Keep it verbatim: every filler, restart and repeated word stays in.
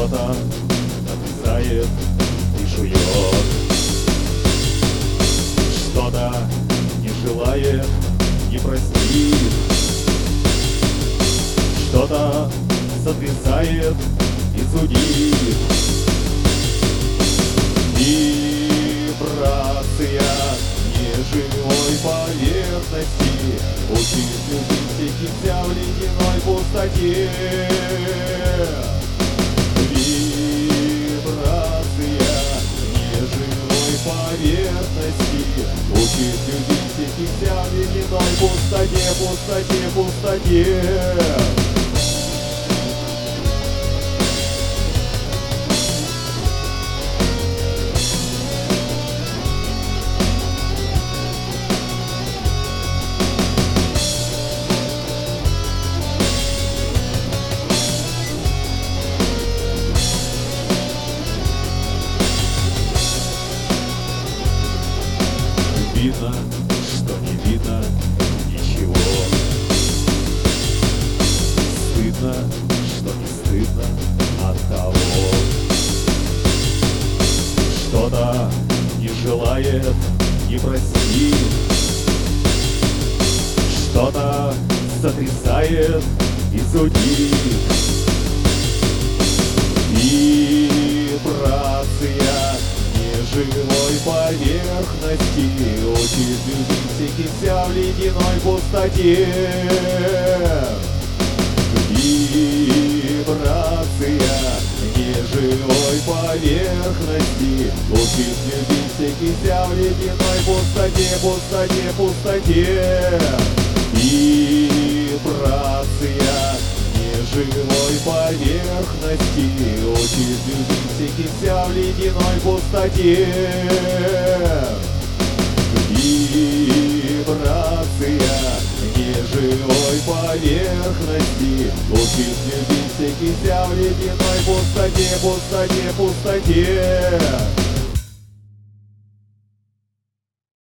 Что-то отрезает и жует, что-то не желает, не простит, что-то сотрясает и судит. Вибрация неживой поверхности учит любить и кипя в ледяной пустоте. Вибрация неживой поверхности учит любить и кипя в ледяной пустоте, пустоте, пустоте. Видно, что не видно ничего. Стыдно, что не стыдно от того. Что-то не желает, не простит, что-то сотрясает и судит. Вибрация неживой поверхности учит любить и кипя в ледяной пустоте. Вибрация неживой поверхности учит любить и кипя в ледяной пустоте, пустоте, пустоте. Вибрация неживой поверхности учит любить и кипя в ледяной пустоте. Вибрация неживой поверхности учит любить и кипя в ледяной пустоте, пустоте, пустоте.